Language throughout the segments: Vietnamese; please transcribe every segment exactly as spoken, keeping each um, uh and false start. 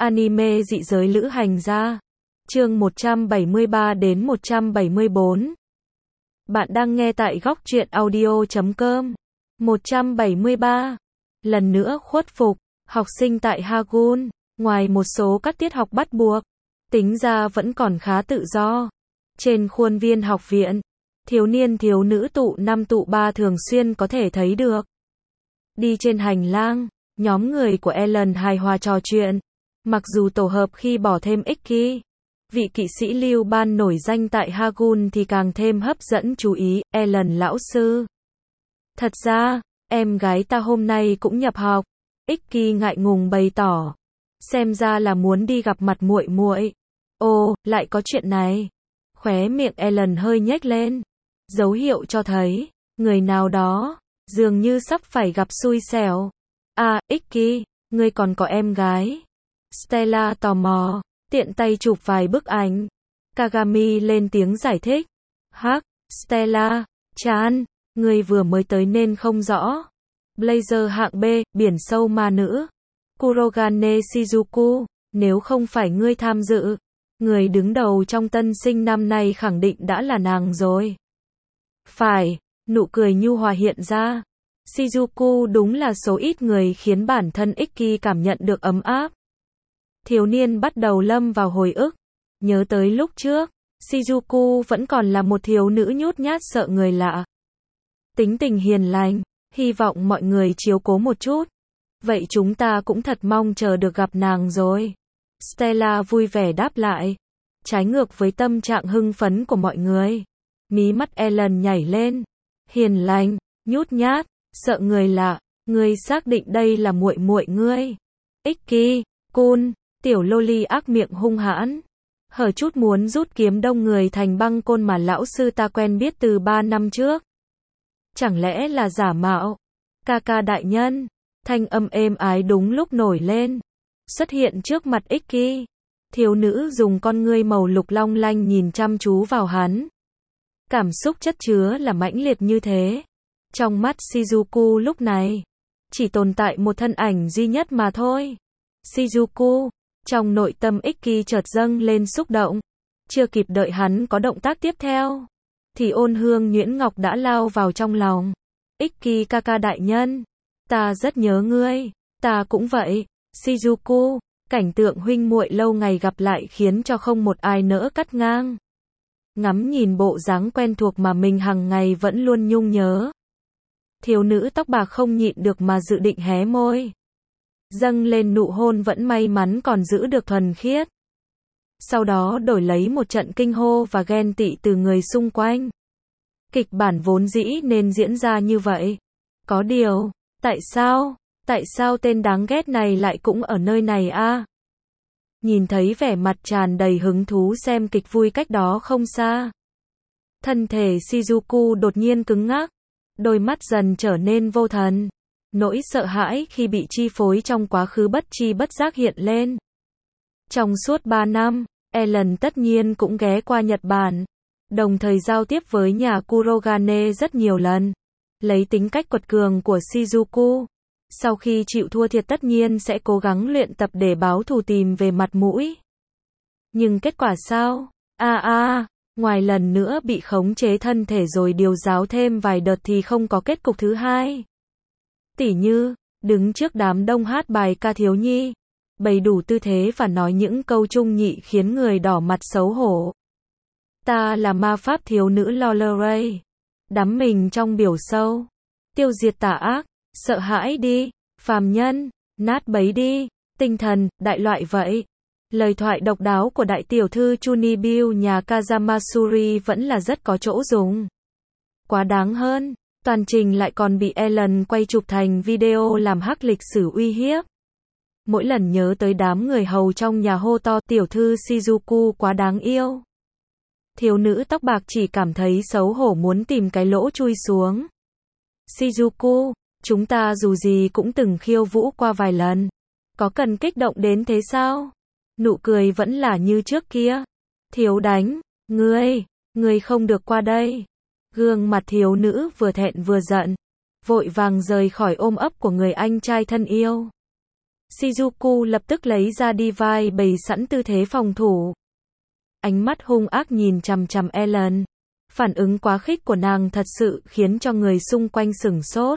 Anime dị giới lữ hành gia. Chương một trăm bảy mươi ba đến một trăm bảy mươi bốn. Bạn đang nghe tại góc truyện audio chấm com. một trăm bảy mươi ba. Lần nữa khuất phục, học sinh tại Hagun, ngoài một số các tiết học bắt buộc, tính ra vẫn còn khá tự do. Trên khuôn viên học viện, thiếu niên thiếu nữ tụ năm tụ ba thường xuyên có thể thấy được. Đi trên hành lang, nhóm người của Ellen hài hòa trò chuyện. Mặc dù tổ hợp khi bỏ thêm Ikki, vị kỵ sĩ lưu ban nổi danh tại Hagun thì càng thêm hấp dẫn chú ý, Ellen lão sư. Thật ra, em gái ta hôm nay cũng nhập học. Ikki ngại ngùng bày tỏ. Xem ra là muốn đi gặp mặt muội muội. Ồ, lại có chuyện này. Khóe miệng Ellen hơi nhếch lên. Dấu hiệu cho thấy, người nào đó, dường như sắp phải gặp xui xẻo. À, Ikki, ngươi còn có em gái. Stella tò mò, tiện tay chụp vài bức ảnh. Kagami lên tiếng giải thích. Hắc, Stella, Chan, ngươi vừa mới tới nên không rõ. Blazer hạng B, biển sâu ma nữ. Kurogane Shizuku, nếu không phải ngươi tham dự, người đứng đầu trong tân sinh năm nay khẳng định đã là nàng rồi. Phải, nụ cười nhu hòa hiện ra. Shizuku đúng là số ít người khiến bản thân Ikki cảm nhận được ấm áp. Thiếu niên bắt đầu lâm vào hồi ức. Nhớ tới lúc trước, Shizuku vẫn còn là một thiếu nữ nhút nhát sợ người lạ. Tính tình hiền lành, hy vọng mọi người chiếu cố một chút. Vậy chúng ta cũng thật mong chờ được gặp nàng rồi. Stella vui vẻ đáp lại. Trái ngược với tâm trạng hưng phấn của mọi người. Mí mắt Ellen nhảy lên. Hiền lành, nhút nhát, sợ người lạ. Ngươi xác định đây là muội muội ngươi. Ikki, Kun. Tiểu loli ác miệng hung hãn, hở chút muốn rút kiếm đông người thành băng côn mà lão sư ta quen biết từ ba năm trước. Chẳng lẽ là giả mạo? Ca ca đại nhân, thanh âm êm ái đúng lúc nổi lên, xuất hiện trước mặt Ikki. Thiếu nữ dùng con ngươi màu lục long lanh nhìn chăm chú vào hắn. Cảm xúc chất chứa là mãnh liệt như thế. Trong mắt Shizuku lúc này, chỉ tồn tại một thân ảnh duy nhất mà thôi. Shizuku. Trong nội tâm Ikki chợt dâng lên xúc động. Chưa kịp đợi hắn có động tác tiếp theo, thì ôn hương nhuyễn ngọc đã lao vào trong lòng. Ikki ca ca đại nhân, ta rất nhớ ngươi. Ta cũng vậy. Shizuku, cảnh tượng huynh muội lâu ngày gặp lại khiến cho không một ai nỡ cắt ngang. Ngắm nhìn bộ dáng quen thuộc mà mình hằng ngày vẫn luôn nhung nhớ. Thiếu nữ tóc bạc không nhịn được mà dự định hé môi. Dâng lên nụ hôn vẫn may mắn còn giữ được thuần khiết. Sau đó đổi lấy một trận kinh hô và ghen tị từ người xung quanh. Kịch bản vốn dĩ nên diễn ra như vậy. Có điều, tại sao, tại sao tên đáng ghét này lại cũng ở nơi này a? Nhìn thấy vẻ mặt tràn đầy hứng thú xem kịch vui cách đó không xa. Thân thể Shizuku đột nhiên cứng ngắc. Đôi mắt dần trở nên vô thần. Nỗi sợ hãi khi bị chi phối trong quá khứ bất chi bất giác hiện lên. Trong suốt ba năm, Ellen tất nhiên cũng ghé qua Nhật Bản, đồng thời giao tiếp với nhà Kurogane rất nhiều lần. Lấy tính cách quật cường của Shizuku, sau khi chịu thua thiệt tất nhiên sẽ cố gắng luyện tập để báo thù tìm về mặt mũi. Nhưng kết quả sao? A a, ngoài lần nữa bị khống chế thân thể rồi điều giáo thêm vài đợt thì không có kết cục thứ hai. Tỉ như, đứng trước đám đông hát bài ca thiếu nhi, bày đủ tư thế và nói những câu trung nhị khiến người đỏ mặt xấu hổ. Ta là ma pháp thiếu nữ Lorelei. Đắm mình trong biểu sâu. Tiêu diệt tà ác, sợ hãi đi, phàm nhân, nát bấy đi, tinh thần, đại loại vậy. Lời thoại độc đáo của đại tiểu thư Chunibyo nhà Kazamasuri vẫn là rất có chỗ dùng. Quá đáng hơn. Toàn trình lại còn bị Ellen quay chụp thành video làm hắc lịch sử uy hiếp. Mỗi lần nhớ tới đám người hầu trong nhà hô to tiểu thư Shizuku quá đáng yêu. Thiếu nữ tóc bạc chỉ cảm thấy xấu hổ muốn tìm cái lỗ chui xuống. Shizuku, chúng ta dù gì cũng từng khiêu vũ qua vài lần. Có cần kích động đến thế sao? Nụ cười vẫn là như trước kia. Thiếu đánh, ngươi, ngươi không được qua đây. Gương mặt thiếu nữ vừa thẹn vừa giận, vội vàng rời khỏi ôm ấp của người anh trai thân yêu. Shizuku lập tức lấy ra device bày sẵn tư thế phòng thủ. Ánh mắt hung ác nhìn chằm chằm Ellen. Phản ứng quá khích của nàng thật sự khiến cho người xung quanh sửng sốt.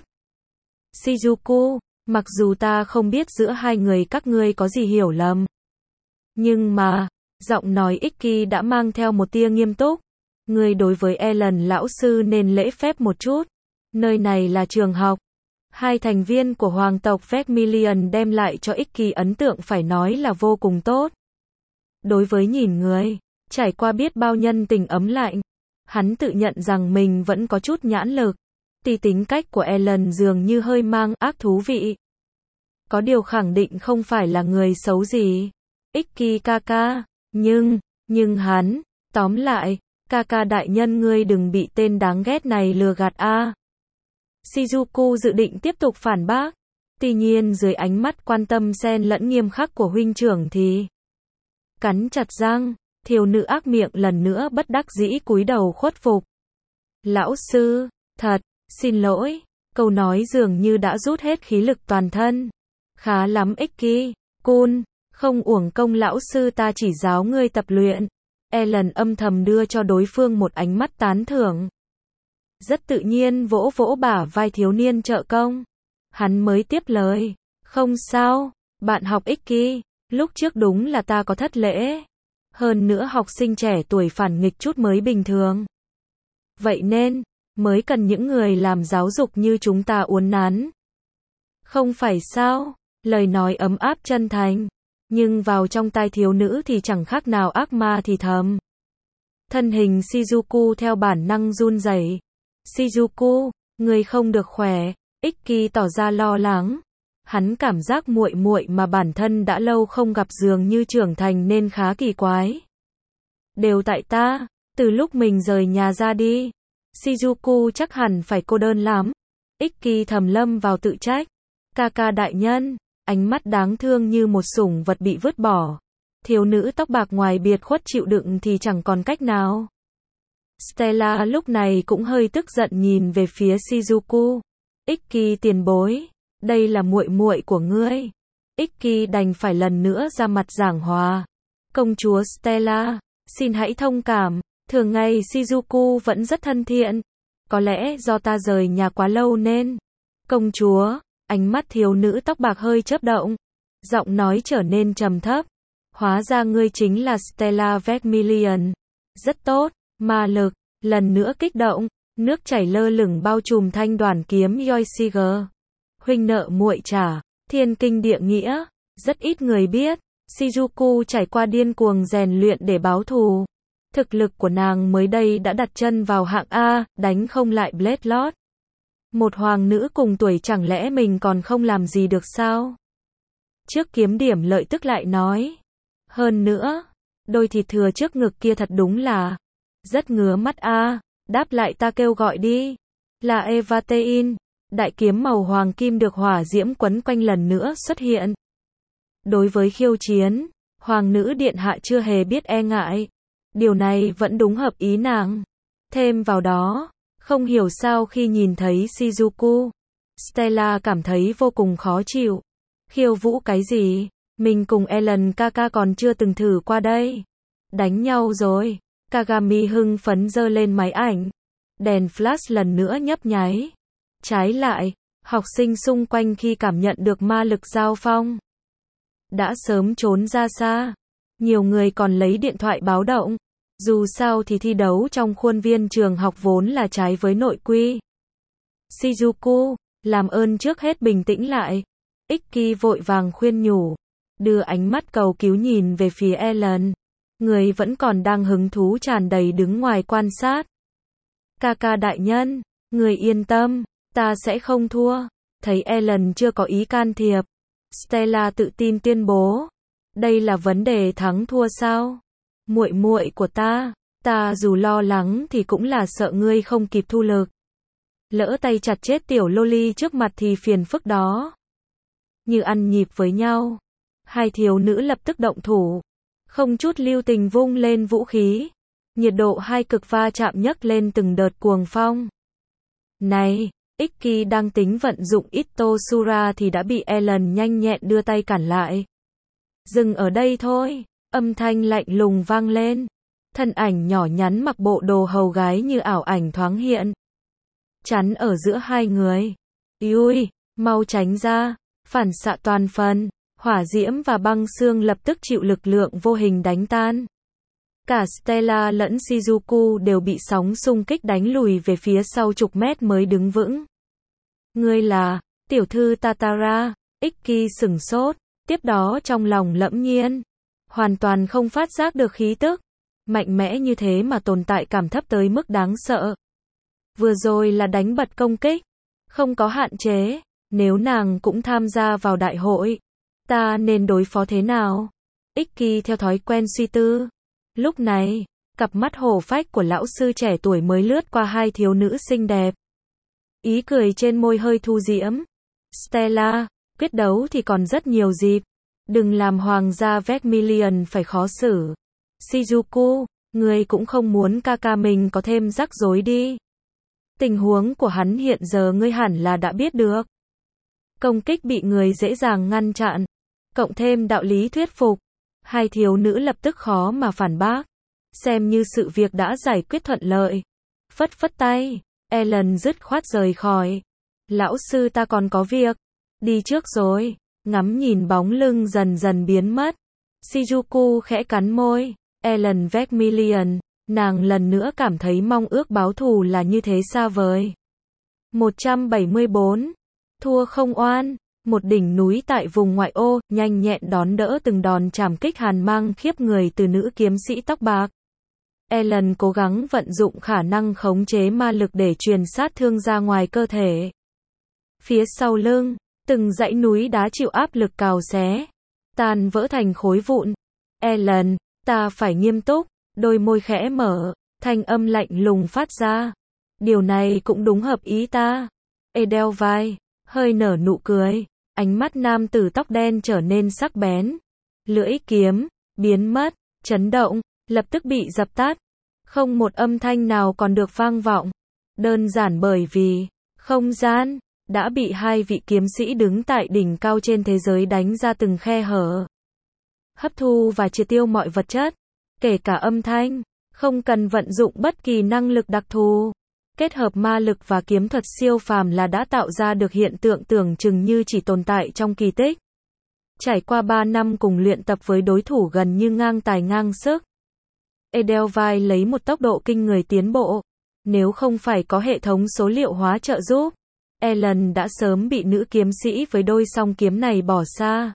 Shizuku, mặc dù ta không biết giữa hai người các ngươi có gì hiểu lầm. Nhưng mà, giọng nói Ikki đã mang theo một tia nghiêm túc. Ngươi đối với Ellen lão sư nên lễ phép một chút. Nơi này là trường học. Hai thành viên của hoàng tộc Vermilion đem lại cho Ikki ấn tượng phải nói là vô cùng tốt. Đối với nhìn người, trải qua biết bao nhân tình ấm lạnh, hắn tự nhận rằng mình vẫn có chút nhãn lực. Thì tính cách của Ellen dường như hơi mang ác thú vị. Có điều khẳng định không phải là người xấu gì. Ikki kaka, nhưng, nhưng hắn, tóm lại, kaka đại nhân ngươi đừng bị tên đáng ghét này lừa gạt a. Shizuku dự định tiếp tục phản bác. Tuy nhiên dưới ánh mắt quan tâm xen lẫn nghiêm khắc của huynh trưởng thì cắn chặt răng, thiếu nữ ác miệng lần nữa bất đắc dĩ cúi đầu khuất phục. Lão sư, thật, xin lỗi, câu nói dường như đã rút hết khí lực toàn thân. Khá lắm Ikki, Kun, không uổng công lão sư ta chỉ giáo ngươi tập luyện. Ellen âm thầm đưa cho đối phương một ánh mắt tán thưởng. Rất tự nhiên vỗ vỗ bả vai thiếu niên trợ công. Hắn mới tiếp lời, không sao, bạn học Ikki, lúc trước đúng là ta có thất lễ. Hơn nữa học sinh trẻ tuổi phản nghịch chút mới bình thường. Vậy nên, mới cần những người làm giáo dục như chúng ta uốn nắn. Không phải sao, lời nói ấm áp chân thành, nhưng vào trong tai thiếu nữ thì chẳng khác nào ác ma thì thầm. Thân hình Shizuku theo bản năng run rẩy. Shizuku, người không được khỏe. Ikki tỏ ra lo lắng. Hắn cảm giác muội muội mà bản thân đã lâu không gặp dường như trưởng thành nên khá kỳ quái. Đều tại ta, từ lúc mình rời nhà ra đi. Shizuku chắc hẳn phải cô đơn lắm. Ikki thầm lâm vào tự trách. Kaka đại nhân, ánh mắt đáng thương như một sủng vật bị vứt bỏ. Thiếu nữ tóc bạc ngoài biệt khuất chịu đựng thì chẳng còn cách nào. Stella lúc này cũng hơi tức giận nhìn về phía Shizuku. Ikki tiền bối, đây là muội muội của ngươi. Ikki đành phải lần nữa ra mặt giảng hòa. Công chúa Stella, xin hãy thông cảm, thường ngày Shizuku vẫn rất thân thiện. Có lẽ do ta rời nhà quá lâu nên. Công chúa, ánh mắt thiếu nữ tóc bạc hơi chớp động. Giọng nói trở nên trầm thấp. Hóa ra ngươi chính là Stella Vermilion. Rất tốt, ma lực, lần nữa kích động. Nước chảy lơ lửng bao trùm thanh đoàn kiếm Yoshige. Huynh nợ muội trả, thiên kinh địa nghĩa. Rất ít người biết, Shizuku trải qua điên cuồng rèn luyện để báo thù. Thực lực của nàng mới đây đã đặt chân vào hạng A, đánh không lại Blade Lord. Một hoàng nữ cùng tuổi chẳng lẽ mình còn không làm gì được sao? Trước kiếm điểm lợi tức lại nói. Hơn nữa, đôi thịt thừa trước ngực kia thật đúng là rất ngứa mắt a. Đáp lại ta kêu gọi đi. Là Evatein. Đại kiếm màu hoàng kim được hỏa diễm quấn quanh lần nữa xuất hiện. Đối với khiêu chiến, hoàng nữ điện hạ chưa hề biết e ngại. Điều này vẫn đúng hợp ý nàng. Thêm vào đó, không hiểu sao khi nhìn thấy Shizuku, Stella cảm thấy vô cùng khó chịu. Khiêu vũ cái gì? Mình cùng Ellen kaka còn chưa từng thử qua đây. Đánh nhau rồi. Kagami hưng phấn giơ lên máy ảnh. Đèn flash lần nữa nhấp nháy. Trái lại, học sinh xung quanh khi cảm nhận được ma lực giao phong, đã sớm trốn ra xa. Nhiều người còn lấy điện thoại báo động. Dù sao thì thi đấu trong khuôn viên trường học vốn là trái với nội quy. Shizuku, làm ơn trước hết bình tĩnh lại. Ikki vội vàng khuyên nhủ. Đưa ánh mắt cầu cứu nhìn về phía Ellen. Người vẫn còn đang hứng thú tràn đầy đứng ngoài quan sát. Kaka đại nhân, người yên tâm, ta sẽ không thua. Thấy Ellen chưa có ý can thiệp, Stella tự tin tuyên bố. Đây là vấn đề thắng thua sao? Muội muội của ta, ta dù lo lắng thì cũng là sợ ngươi không kịp thu lực. Lỡ tay chặt chết tiểu loli trước mặt thì phiền phức đó. Như ăn nhịp với nhau, hai thiếu nữ lập tức động thủ. Không chút lưu tình vung lên vũ khí. Nhiệt độ hai cực va chạm nhấc lên từng đợt cuồng phong. Này, Ikki đang tính vận dụng Itosura thì đã bị Ellen nhanh nhẹn đưa tay cản lại. Dừng ở đây thôi, âm thanh lạnh lùng vang lên. Thân ảnh nhỏ nhắn mặc bộ đồ hầu gái như ảo ảnh thoáng hiện. Chắn ở giữa hai người. Ui, mau tránh ra, phản xạ toàn phần, hỏa diễm và băng xương lập tức chịu lực lượng vô hình đánh tan. Cả Stella lẫn Shizuku đều bị sóng xung kích đánh lùi về phía sau chục mét mới đứng vững. Ngươi là, tiểu thư Tatara, Ikki sửng sốt, tiếp đó trong lòng lẫm nhiên. Hoàn toàn không phát giác được khí tức. Mạnh mẽ như thế mà tồn tại cảm thấp tới mức đáng sợ. Vừa rồi là đánh bật công kích. Không có hạn chế. Nếu nàng cũng tham gia vào đại hội, ta nên đối phó thế nào? Ikki theo thói quen suy tư. Lúc này, cặp mắt hổ phách của lão sư trẻ tuổi mới lướt qua hai thiếu nữ xinh đẹp. Ý cười trên môi hơi thu diễm. Stella, quyết đấu thì còn rất nhiều dịp. Đừng làm hoàng gia Vermilion phải khó xử. Shizuku, người cũng không muốn ca ca mình có thêm rắc rối đi. Tình huống của hắn hiện giờ ngươi hẳn là đã biết được. Công kích bị người dễ dàng ngăn chặn. Cộng thêm đạo lý thuyết phục. Hai thiếu nữ lập tức khó mà phản bác. Xem như sự việc đã giải quyết thuận lợi. Phất phất tay, Ellen dứt khoát rời khỏi. Lão sư ta còn có việc. Đi trước rồi. Ngắm nhìn bóng lưng dần dần biến mất. Shizuku khẽ cắn môi. Ellen Vermilion, nàng lần nữa cảm thấy mong ước báo thù là như thế xa vời. một trăm bảy mươi bốn. Thua không oan. Một đỉnh núi tại vùng ngoại ô, nhanh nhẹn đón đỡ từng đòn chảm kích hàn mang khiếp người từ nữ kiếm sĩ tóc bạc. Ellen cố gắng vận dụng khả năng khống chế ma lực để truyền sát thương ra ngoài cơ thể. Phía sau lưng, từng dãy núi đá chịu áp lực cào xé, tan vỡ thành khối vụn. Ellen, ta phải nghiêm túc, đôi môi khẽ mở, thanh âm lạnh lùng phát ra. Điều này cũng đúng hợp ý ta. Edelweiss hơi nở nụ cười, ánh mắt nam tử tóc đen trở nên sắc bén. Lưỡi kiếm biến mất, chấn động, lập tức bị dập tắt. Không một âm thanh nào còn được vang vọng. Đơn giản bởi vì không gian đã bị hai vị kiếm sĩ đứng tại đỉnh cao trên thế giới đánh ra từng khe hở. Hấp thu và triệt tiêu mọi vật chất, kể cả âm thanh, không cần vận dụng bất kỳ năng lực đặc thù. Kết hợp ma lực và kiếm thuật siêu phàm là đã tạo ra được hiện tượng tưởng chừng như chỉ tồn tại trong kỳ tích. Trải qua ba năm cùng luyện tập với đối thủ gần như ngang tài ngang sức, Edelweiss lấy một tốc độ kinh người tiến bộ. Nếu không phải có hệ thống số liệu hóa trợ giúp, Ellen đã sớm bị nữ kiếm sĩ với đôi song kiếm này bỏ xa.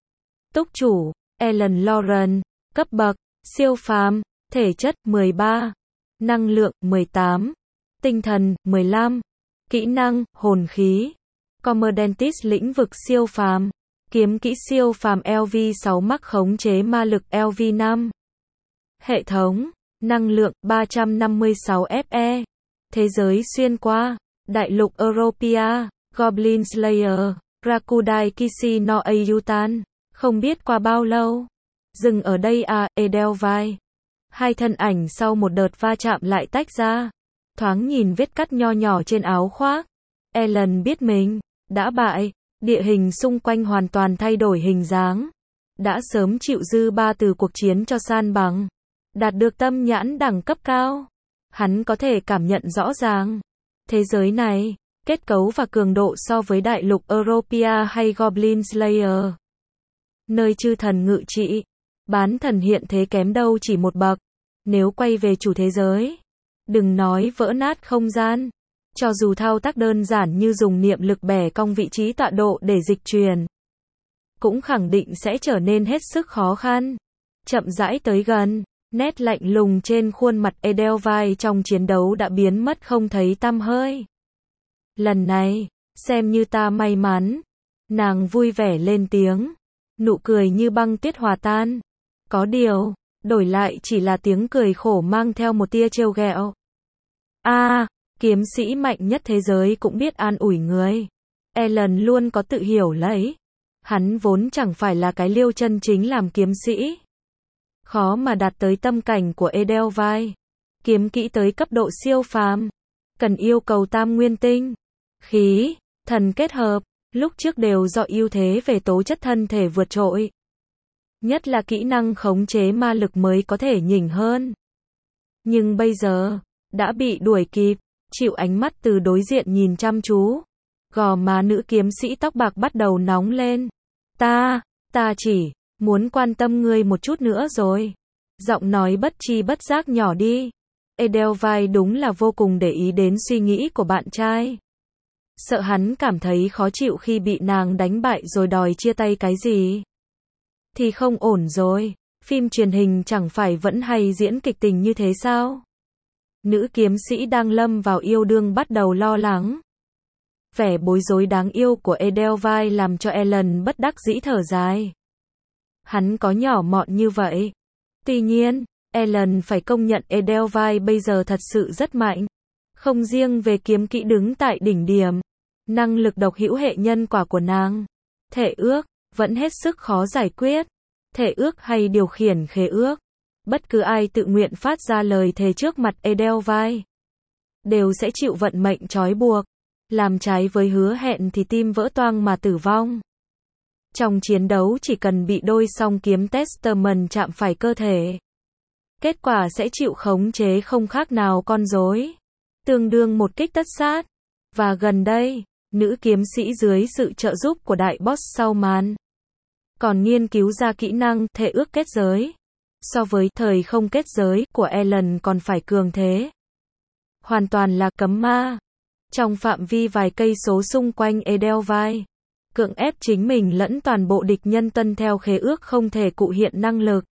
Túc chủ, Ellen Lauren, cấp bậc, siêu phàm, thể chất mười ba, năng lượng mười tám, tinh thần mười lăm, kỹ năng, hồn khí, Commodentis lĩnh vực siêu phàm, kiếm kỹ siêu phàm L V sáu mắc khống chế ma lực L V năm. Hệ thống, năng lượng ba trăm năm mươi sáu Fe, thế giới xuyên qua, đại lục Europia, Goblin Slayer, Rakudai Kishi no Ayutan, không biết qua bao lâu. Dừng ở đây à, Edelweiss. Hai thân ảnh sau một đợt va chạm lại tách ra. Thoáng nhìn vết cắt nho nhỏ trên áo khoác. Ellen biết mình đã bại, địa hình xung quanh hoàn toàn thay đổi hình dáng. Đã sớm chịu dư ba từ cuộc chiến cho san bằng. Đạt được tâm nhãn đẳng cấp cao. Hắn có thể cảm nhận rõ ràng. Thế giới này, kết cấu và cường độ so với đại lục Europia hay Goblin Slayer. Nơi chư thần ngự trị, bán thần hiện thế kém đâu chỉ một bậc. Nếu quay về chủ thế giới, đừng nói vỡ nát không gian. Cho dù thao tác đơn giản như dùng niệm lực bẻ cong vị trí tọa độ để dịch truyền, cũng khẳng định sẽ trở nên hết sức khó khăn. Chậm rãi tới gần, nét lạnh lùng trên khuôn mặt Edelweiss trong chiến đấu đã biến mất không thấy tăm hơi. Lần này, xem như ta may mắn. Nàng vui vẻ lên tiếng. Nụ cười như băng tuyết hòa tan. Có điều, đổi lại chỉ là tiếng cười khổ mang theo một tia trêu ghẹo. A, à, kiếm sĩ mạnh nhất thế giới cũng biết an ủi người. Ellen luôn có tự hiểu lấy. Hắn vốn chẳng phải là cái liêu chân chính làm kiếm sĩ. Khó mà đạt tới tâm cảnh của Edelweiss. Kiếm kỹ tới cấp độ siêu phàm, cần yêu cầu tam nguyên tinh. khí, thần kết hợp, lúc trước đều do ưu thế về tố chất thân thể vượt trội. Nhất là kỹ năng khống chế ma lực mới có thể nhỉnh hơn. Nhưng bây giờ, đã bị đuổi kịp, chịu ánh mắt từ đối diện nhìn chăm chú. Gò má nữ kiếm sĩ tóc bạc bắt đầu nóng lên. Ta, ta chỉ muốn quan tâm ngươi một chút nữa rồi. Giọng nói bất chi bất giác nhỏ đi. Edelweiss đúng là vô cùng để ý đến suy nghĩ của bạn trai. Sợ hắn cảm thấy khó chịu khi bị nàng đánh bại rồi đòi chia tay cái gì. Thì không ổn rồi, phim truyền hình chẳng phải vẫn hay diễn kịch tình như thế sao? Nữ kiếm sĩ đang lâm vào yêu đương bắt đầu lo lắng. Vẻ bối rối đáng yêu của Edelweiss làm cho Ellen bất đắc dĩ thở dài. Hắn có nhỏ mọn như vậy. Tuy nhiên, Ellen phải công nhận Edelweiss bây giờ thật sự rất mạnh. Không riêng về kiếm kỹ đứng tại đỉnh điểm, năng lực độc hữu hệ nhân quả của nàng, thể ước, vẫn hết sức khó giải quyết. Thể ước hay điều khiển khế ước. Bất cứ ai tự nguyện phát ra lời thề trước mặt Edelweiss, đều sẽ chịu vận mệnh trói buộc. Làm trái với hứa hẹn thì tim vỡ toang mà tử vong. Trong chiến đấu chỉ cần bị đôi song kiếm Testament chạm phải cơ thể, kết quả sẽ chịu khống chế không khác nào con rối. Tương đương một kích tất sát. Và gần đây, nữ kiếm sĩ dưới sự trợ giúp của đại boss sau màn, còn nghiên cứu ra kỹ năng thể ước kết giới. So với thời không kết giới của Ellen còn phải cường thế. Hoàn toàn là cấm ma. Trong phạm vi vài cây số xung quanh Edelweiss, cưỡng ép chính mình lẫn toàn bộ địch nhân tuân theo khế ước không thể cụ hiện năng lực.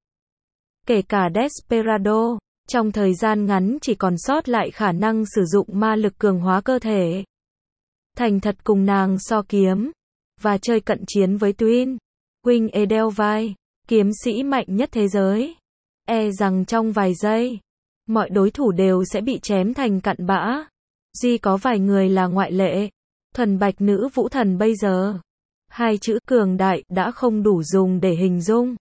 Kể cả Desperado, trong thời gian ngắn chỉ còn sót lại khả năng sử dụng ma lực cường hóa cơ thể. Thành thật cùng nàng so kiếm, và chơi cận chiến với Twin Wing Edelweiss, kiếm sĩ mạnh nhất thế giới. E rằng trong vài giây, mọi đối thủ đều sẽ bị chém thành cặn bã. Duy có vài người là ngoại lệ. Thuần bạch nữ vũ thần bây giờ, hai chữ cường đại đã không đủ dùng để hình dung,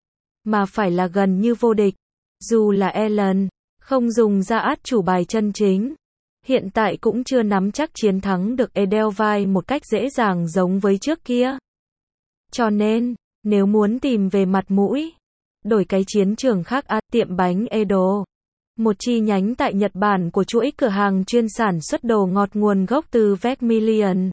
mà phải là gần như vô địch. Dù là Ellen, không dùng ra át chủ bài chân chính, hiện tại cũng chưa nắm chắc chiến thắng được Edelweiss một cách dễ dàng giống với trước kia. Cho nên, nếu muốn tìm về mặt mũi, đổi cái chiến trường khác à, tiệm bánh Edo, một chi nhánh tại Nhật Bản của chuỗi cửa hàng chuyên sản xuất đồ ngọt nguồn gốc từ Vermilion.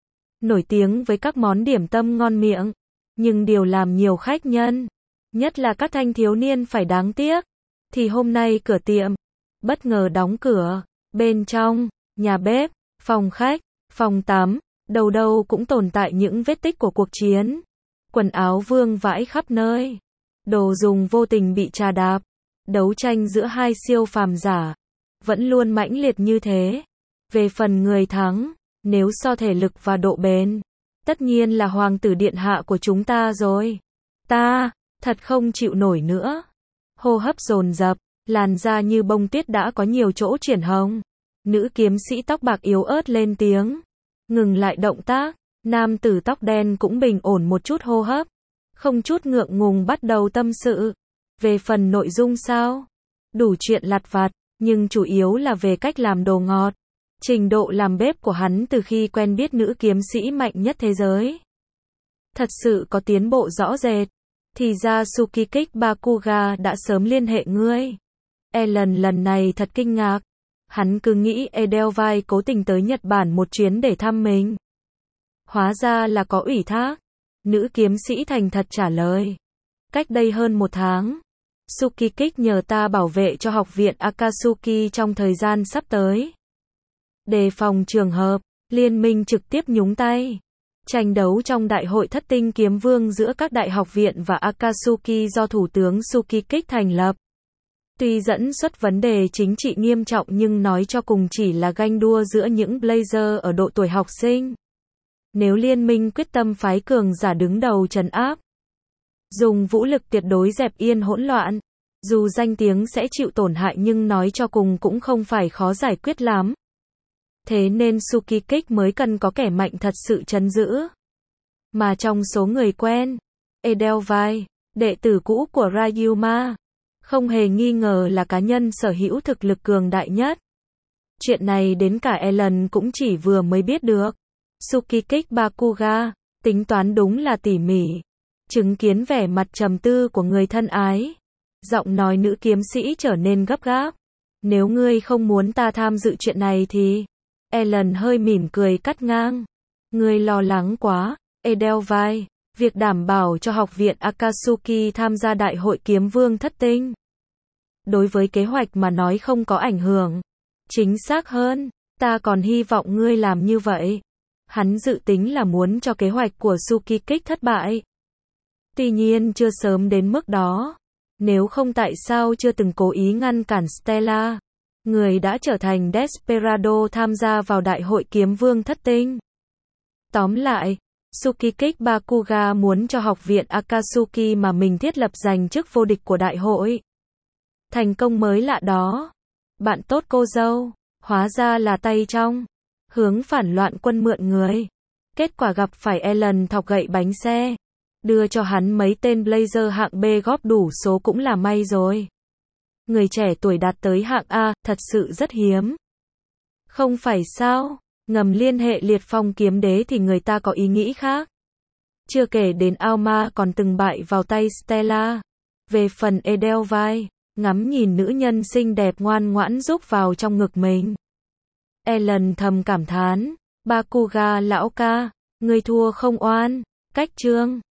Nổi tiếng với các món điểm tâm ngon miệng, nhưng điều làm nhiều khách nhân, nhất là các thanh thiếu niên phải đáng tiếc, thì hôm nay cửa tiệm bất ngờ đóng cửa. Bên trong, nhà bếp, phòng khách, phòng tắm, đâu đâu cũng tồn tại những vết tích của cuộc chiến. Quần áo vương vãi khắp nơi. Đồ dùng vô tình bị trà đạp. Đấu tranh giữa hai siêu phàm giả vẫn luôn mãnh liệt như thế. Về phần người thắng, nếu so thể lực và độ bền, tất nhiên là hoàng tử điện hạ của chúng ta rồi. Ta, thật không chịu nổi nữa. Hô hấp dồn dập, làn da như bông tuyết đã có nhiều chỗ chuyển hồng. Nữ kiếm sĩ tóc bạc yếu ớt lên tiếng. Ngừng lại động tác, nam tử tóc đen cũng bình ổn một chút hô hấp. Không chút ngượng ngùng bắt đầu tâm sự. Về phần nội dung sao? Đủ chuyện lặt vặt, nhưng chủ yếu là về cách làm đồ ngọt. Trình độ làm bếp của hắn từ khi quen biết nữ kiếm sĩ mạnh nhất thế giới. Thật sự có tiến bộ rõ rệt. Thì ra Tsukikích Bakuga đã sớm liên hệ ngươi. Ellen lần này thật kinh ngạc. Hắn cứ nghĩ Edelweiss cố tình tới Nhật Bản một chuyến để thăm mình. Hóa ra là có ủy thác. Nữ kiếm sĩ thành thật trả lời. Cách đây hơn một tháng, Tsukikích nhờ ta bảo vệ cho học viện Akatsuki trong thời gian sắp tới. Đề phòng trường hợp, liên minh trực tiếp nhúng tay. Tranh đấu trong đại hội thất tinh kiếm vương giữa các đại học viện và Akatsuki do Thủ tướng Tsukikích thành lập. Tuy dẫn xuất vấn đề chính trị nghiêm trọng nhưng nói cho cùng chỉ là ganh đua giữa những blazer ở độ tuổi học sinh. Nếu liên minh quyết tâm phái cường giả đứng đầu trấn áp, dùng vũ lực tuyệt đối dẹp yên hỗn loạn, dù danh tiếng sẽ chịu tổn hại nhưng nói cho cùng cũng không phải khó giải quyết lắm. Thế nên Tsukikích mới cần có kẻ mạnh thật sự trấn giữ. Mà trong số người quen, Edelweiss, đệ tử cũ của Ryuma, không hề nghi ngờ là cá nhân sở hữu thực lực cường đại nhất. Chuyện này đến cả Ellen cũng chỉ vừa mới biết được. Tsukikik Bakuga, tính toán đúng là tỉ mỉ. Chứng kiến vẻ mặt trầm tư của người thân ái, giọng nói nữ kiếm sĩ trở nên gấp gáp. Nếu ngươi không muốn ta tham dự chuyện này thì... Ellen hơi mỉm cười cắt ngang. Ngươi lo lắng quá, Edelweiss. Việc đảm bảo cho học viện Akatsuki tham gia đại hội kiếm vương thất tinh. Đối với kế hoạch mà nói không có ảnh hưởng. Chính xác hơn, ta còn hy vọng ngươi làm như vậy. Hắn dự tính là muốn cho kế hoạch của Tsukikik thất bại. Tuy nhiên chưa sớm đến mức đó. Nếu không tại sao chưa từng cố ý ngăn cản Stella, người đã trở thành Desperado tham gia vào đại hội kiếm vương thất tinh. Tóm lại, Tsukikik Bakuga muốn cho học viện Akatsuki mà mình thiết lập giành chức vô địch của đại hội. Thành công mới lạ đó. Bạn tốt cô dâu, hóa ra là tay trong. Hướng phản loạn quân mượn người. Kết quả gặp phải Ellen thọc gậy bánh xe. Đưa cho hắn mấy tên Blazer hạng B góp đủ số cũng là may rồi. Người trẻ tuổi đạt tới hạng A, thật sự rất hiếm. Không phải sao? Ngầm liên hệ liệt phong kiếm đế thì người ta có ý nghĩ khác. Chưa kể đến Aoma còn từng bại vào tay Stella. Về phần Edelweiss, ngắm nhìn nữ nhân xinh đẹp ngoan ngoãn rúc vào trong ngực mình. Ellen thầm cảm thán, Bakuga lão ca, người thua không oan, cách chương.